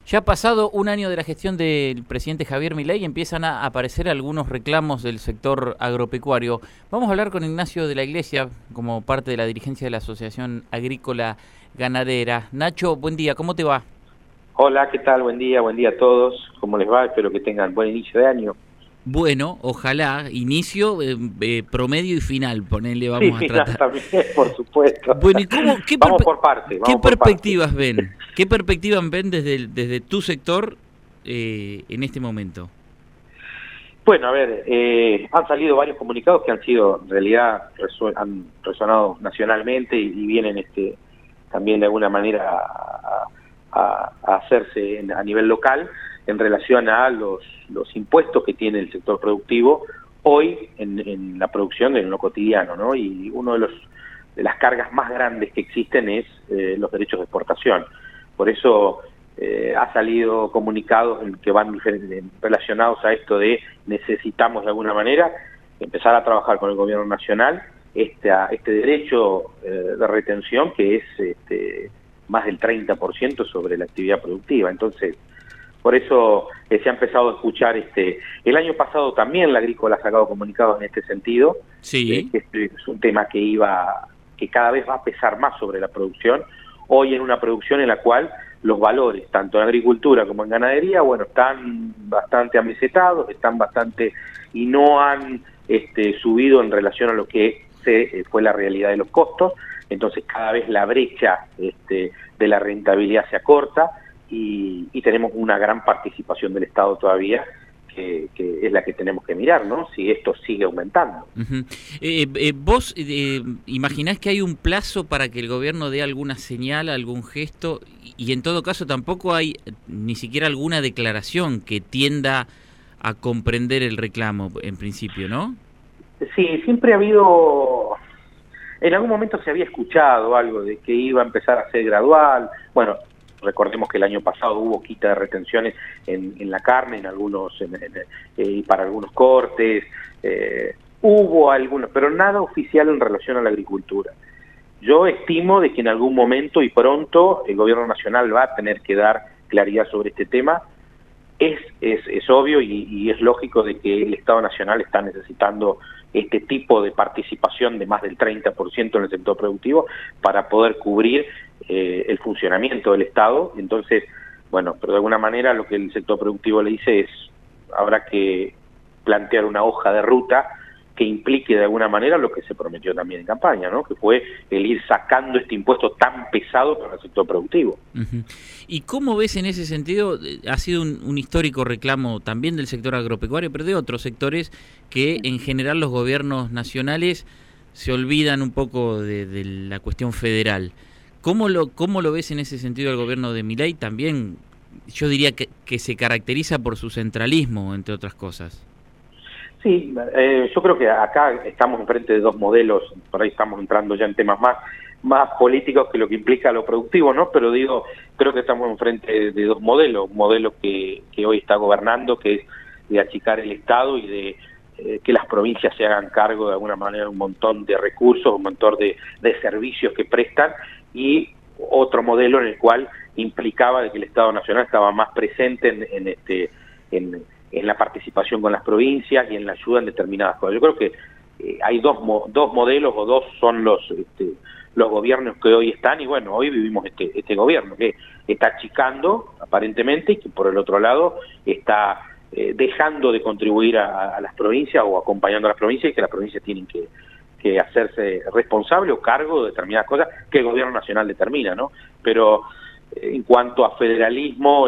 Ya ha pasado un año de la gestión del presidente Javier Milei y empiezan a aparecer algunos reclamos del sector agropecuario. Vamos a hablar con Ignacio de la Iglesia, como parte de la dirigencia de la Asociación Agrícola Ganadera. Nacho, buen día, ¿cómo te va? Hola, ¿qué tal? Buen día a todos. ¿Cómo les va? Espero que tengan buen inicio de año. Bueno, ojalá, inicio, promedio y final, ponele, Sí, vamos a final tratar. también, por supuesto. Bueno, ¿y Vamos por parte. qué perspectivas ven? ¿Qué perspectivas ven desde tu sector en este momento? Bueno, a ver, han salido varios comunicados que han sido, en realidad, han resonado nacionalmente y vienen también de alguna manera a hacerse a nivel local en relación a los impuestos que tiene el sector productivo hoy en la producción, en lo cotidiano, ¿no? Y uno de las cargas más grandes que existen es los derechos de exportación. Por eso ha salido comunicados que van relacionados a esto de necesitamos de alguna manera empezar a trabajar con el gobierno nacional este derecho de retención que es más del 30% sobre la actividad productiva. Entonces, por eso se ha empezado a escuchar, el año pasado también la Agrícola ha sacado comunicados en este sentido, Sí. que es un tema que cada vez va a pesar más sobre la producción, hoy en una producción en la cual los valores, tanto en agricultura como en ganadería, bueno, están bastante amesetados, y no han subido en relación a lo que fue la realidad de los costos. Entonces cada vez la brecha de la rentabilidad se acorta y tenemos una gran participación del Estado todavía, que es la que tenemos que mirar, ¿no? Si esto sigue aumentando. Uh-huh. ¿Vos imaginás que hay un plazo para que el gobierno dé alguna señal, algún gesto, y en todo caso tampoco hay ni siquiera alguna declaración que tienda a comprender el reclamo en principio, ¿no? Sí, siempre ha habido... En algún momento se había escuchado algo de que iba a empezar a ser gradual. Bueno, recordemos que el año pasado hubo quita de retenciones en la carne, en algunos para algunos cortes, hubo algunos, pero nada oficial en relación a la agricultura. Yo estimo de que en algún momento y pronto el gobierno nacional va a tener que dar claridad sobre este tema. Es obvio y es lógico de que el Estado Nacional está necesitando este tipo de participación de más del 30% en el sector productivo para poder cubrir el funcionamiento del Estado. Entonces, bueno, pero de alguna manera lo que el sector productivo le dice es, habrá que plantear una hoja de ruta que implique de alguna manera lo que se prometió también en campaña, ¿no? Que fue el ir sacando este impuesto tan pesado para el sector productivo. Uh-huh. ¿Y cómo ves en ese sentido? Ha sido un histórico reclamo también del sector agropecuario, pero de otros sectores que en general los gobiernos nacionales se olvidan un poco de la cuestión federal. ¿Cómo lo ves en ese sentido el gobierno de Milei? También yo diría que se caracteriza por su centralismo, entre otras cosas. Sí, yo creo que acá estamos enfrente de dos modelos, por ahí estamos entrando ya en temas más políticos que lo que implica lo productivo, ¿no? Pero digo, creo que estamos enfrente de dos modelos, un modelo que hoy está gobernando, que es de achicar el Estado y de que las provincias se hagan cargo de alguna manera de un montón de recursos, un montón de servicios que prestan, y otro modelo en el cual implicaba de que el Estado Nacional estaba más presente en la participación con las provincias y en la ayuda en determinadas cosas. Yo creo que hay dos modelos, o dos son los gobiernos que hoy están, y bueno, hoy vivimos este gobierno que está achicando aparentemente y que por el otro lado está dejando de contribuir a las provincias o acompañando a las provincias, y que las provincias tienen que hacerse responsable o cargo de determinadas cosas que el gobierno nacional determina, ¿no? Pero en cuanto a federalismo,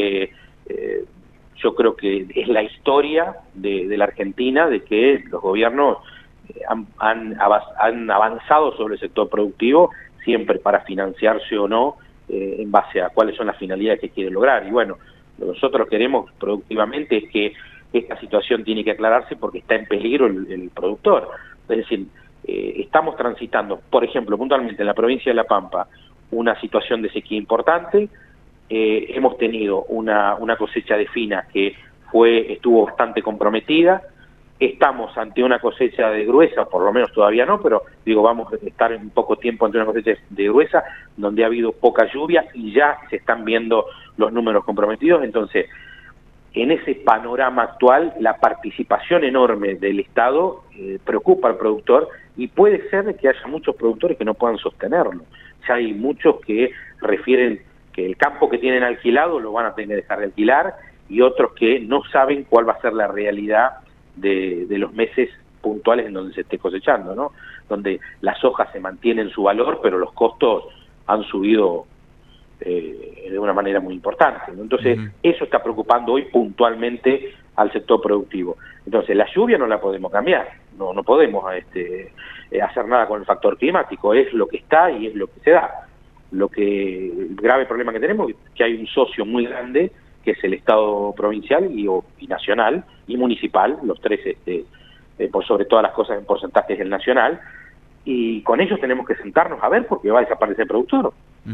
yo creo que es la historia de la Argentina, de que los gobiernos han avanzado sobre el sector productivo, siempre para financiarse o no, en base a cuáles son las finalidades que quiere lograr. Y bueno, lo que nosotros queremos productivamente es que esta situación tiene que aclararse porque está en peligro el productor. Es decir, estamos transitando, por ejemplo, puntualmente en la provincia de La Pampa, una situación de sequía importante. Hemos tenido una cosecha de fina que estuvo bastante comprometida. Estamos ante una cosecha de gruesa, por lo menos todavía no, pero digo, vamos a estar en poco tiempo ante una cosecha de gruesa, donde ha habido poca lluvia y ya se están viendo los números comprometidos. Entonces, en ese panorama actual, la participación enorme del Estado preocupa al productor, y puede ser de que haya muchos productores que no puedan sostenerlo. Ya hay muchos que refieren que el campo que tienen alquilado lo van a tener que dejar de alquilar, y otros que no saben cuál va a ser la realidad de los meses puntuales en donde se esté cosechando, ¿no? Donde las hojas se mantienen su valor, pero los costos han subido de una manera muy importante, ¿no? Entonces, eso está preocupando hoy puntualmente al sector productivo. Entonces, la lluvia no la podemos cambiar, no podemos hacer nada con el factor climático, es lo que está y es lo que se da. El grave problema que tenemos es que hay un socio muy grande, que es el Estado provincial y nacional y municipal, los tres, por sobre todas las cosas en porcentajes del nacional, y con ellos tenemos que sentarnos a ver, porque va a desaparecer el productor.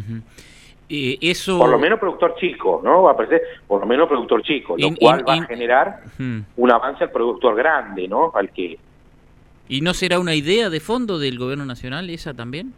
Eso... Por lo menos productor chico, ¿no? Va a aparecer por lo menos productor chico, lo cual va a generar un avance al productor grande, ¿no? Al que... ¿Y no será una idea de fondo del gobierno nacional esa también?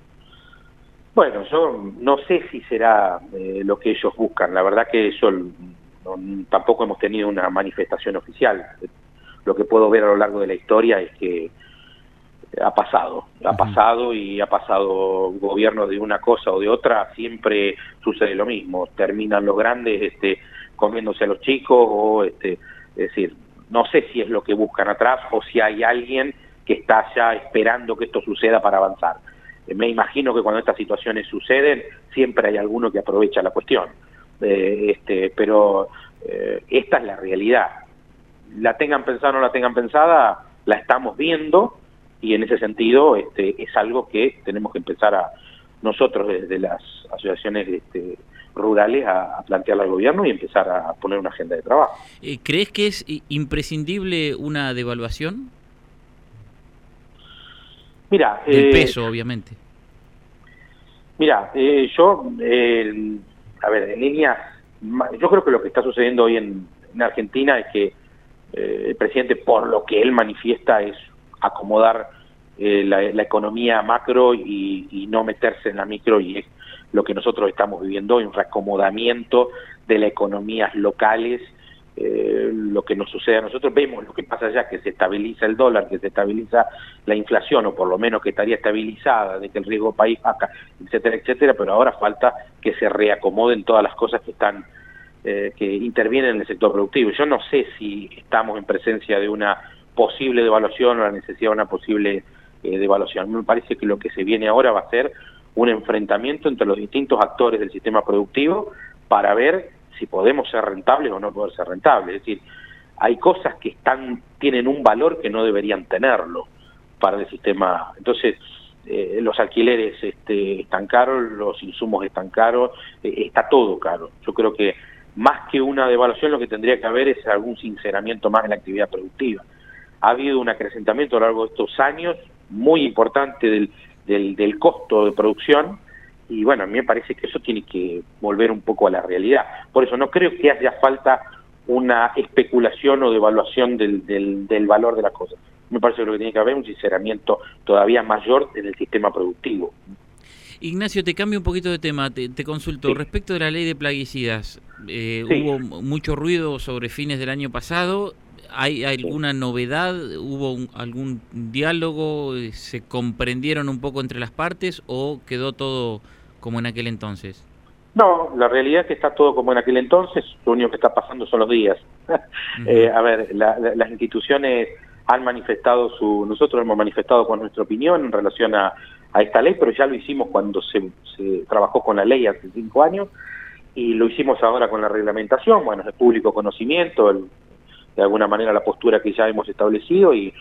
Bueno, yo no sé si será lo que ellos buscan. La verdad que eso tampoco hemos tenido una manifestación oficial. Lo que puedo ver a lo largo de la historia es que ha pasado y ha pasado gobierno de una cosa o de otra, siempre sucede lo mismo, terminan los grandes comiéndose a los chicos, o es decir, no sé si es lo que buscan atrás o si hay alguien que está ya esperando que esto suceda para avanzar. Me imagino que cuando estas situaciones suceden, siempre hay alguno que aprovecha la cuestión, pero esta es la realidad. La tengan pensada o no la tengan pensada, la estamos viendo, y en ese sentido es algo que tenemos que empezar nosotros desde las asociaciones rurales a plantearle al gobierno y empezar a poner una agenda de trabajo. ¿Crees que es imprescindible una devaluación? Mira, del peso, obviamente. Mira, a ver, en líneas, yo creo que lo que está sucediendo hoy en Argentina es que el presidente, por lo que él manifiesta, es acomodar la economía macro y no meterse en la micro, y es lo que nosotros estamos viviendo hoy, un reacomodamiento de las economías locales. Lo que nos sucede a nosotros, vemos lo que pasa allá, que se estabiliza el dólar, que se estabiliza la inflación, o por lo menos que estaría estabilizada, de que el riesgo país baja, etcétera, etcétera, pero ahora falta que se reacomoden todas las cosas que están que intervienen en el sector productivo. Yo no sé si estamos en presencia de una posible devaluación o la necesidad de una posible devaluación. Me parece que lo que se viene ahora va a ser un enfrentamiento entre los distintos actores del sistema productivo para ver si podemos ser rentables o no poder ser rentables. Es decir, hay cosas que tienen un valor que no deberían tenerlo para el sistema. Entonces, los alquileres están caros, los insumos están caros, está todo caro. Yo creo que más que una devaluación, lo que tendría que haber es algún sinceramiento más en la actividad productiva. Ha habido un acrecentamiento a lo largo de estos años muy importante del costo de producción, y bueno, a mí me parece que eso tiene que volver un poco a la realidad. Por eso no creo que haya falta una especulación o devaluación del valor de las cosas. Me parece que lo que tiene que haber es un sinceramiento todavía mayor en el sistema productivo. Ignacio, te cambio un poquito de tema, te consulto. Sí. Respecto de la ley de plaguicidas, Sí. Hubo mucho ruido sobre fines del año pasado. ¿Hay alguna novedad? ¿Hubo algún diálogo? ¿Se comprendieron un poco entre las partes o quedó todo como en aquel entonces? No, la realidad es que está todo como en aquel entonces. Lo único que está pasando son los días. A ver, las instituciones han manifestado nosotros hemos manifestado con nuestra opinión en relación a esta ley, pero ya lo hicimos cuando se trabajó con la ley hace 5 años, y lo hicimos ahora con la reglamentación. Bueno, es de público conocimiento, de alguna manera, la postura que ya hemos establecido, y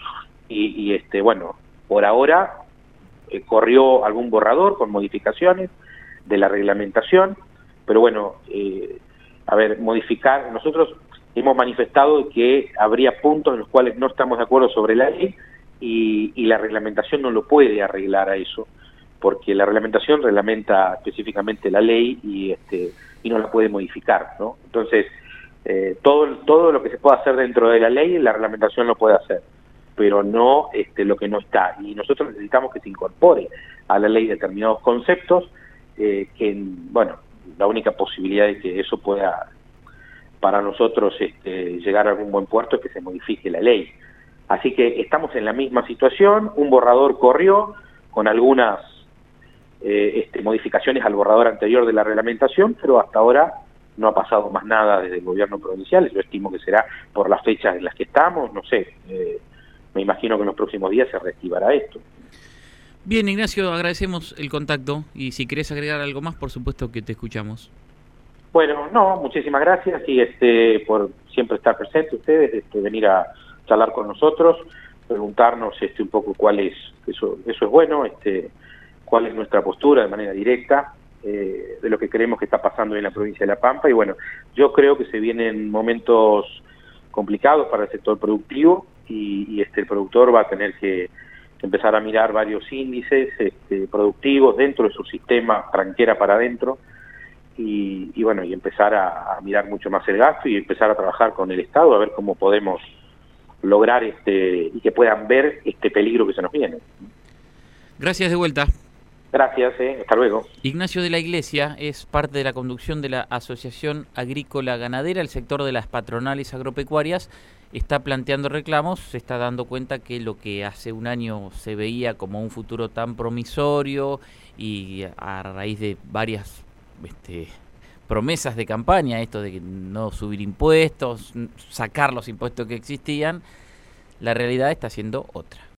bueno, por ahora corrió algún borrador con modificaciones de la reglamentación, pero bueno, a ver, nosotros hemos manifestado que habría puntos en los cuales no estamos de acuerdo sobre la ley, y la reglamentación no lo puede arreglar a eso, porque la reglamentación reglamenta específicamente la ley y no la puede modificar, ¿no? Entonces, todo lo que se pueda hacer dentro de la ley, la reglamentación lo puede hacer, pero no lo que no está. Y nosotros necesitamos que se incorpore a la ley determinados conceptos que, bueno, la única posibilidad de que eso pueda para nosotros llegar a algún buen puerto es que se modifique la ley. Así que estamos en la misma situación, un borrador corrió con algunas modificaciones al borrador anterior de la reglamentación, pero hasta ahora no ha pasado más nada desde el gobierno provincial. Yo estimo que será por las fechas en las que estamos, no sé, me imagino que en los próximos días se reactivará esto. Bien, Ignacio, agradecemos el contacto y si querés agregar algo más, por supuesto que te escuchamos. Bueno, no, muchísimas gracias y por siempre estar presentes ustedes, venir a charlar con nosotros, preguntarnos un poco cuál es, eso es bueno, cuál es nuestra postura de manera directa de lo que creemos que está pasando en la provincia de La Pampa. Y bueno, yo creo que se vienen momentos complicados para el sector productivo y el productor va a tener que empezar a mirar varios índices productivos dentro de su sistema, tranquera para adentro, y bueno, y empezar a mirar mucho más el gasto y empezar a trabajar con el Estado a ver cómo podemos lograr y que puedan ver este peligro que se nos viene. Gracias de vuelta. Gracias, hasta luego. Ignacio de la Iglesia es parte de la conducción de la Asociación Agrícola Ganadera. El sector de las patronales agropecuarias está planteando reclamos, se está dando cuenta que lo que hace un año se veía como un futuro tan promisorio y a raíz de varias promesas de campaña, esto de no subir impuestos, sacar los impuestos que existían, la realidad está siendo otra.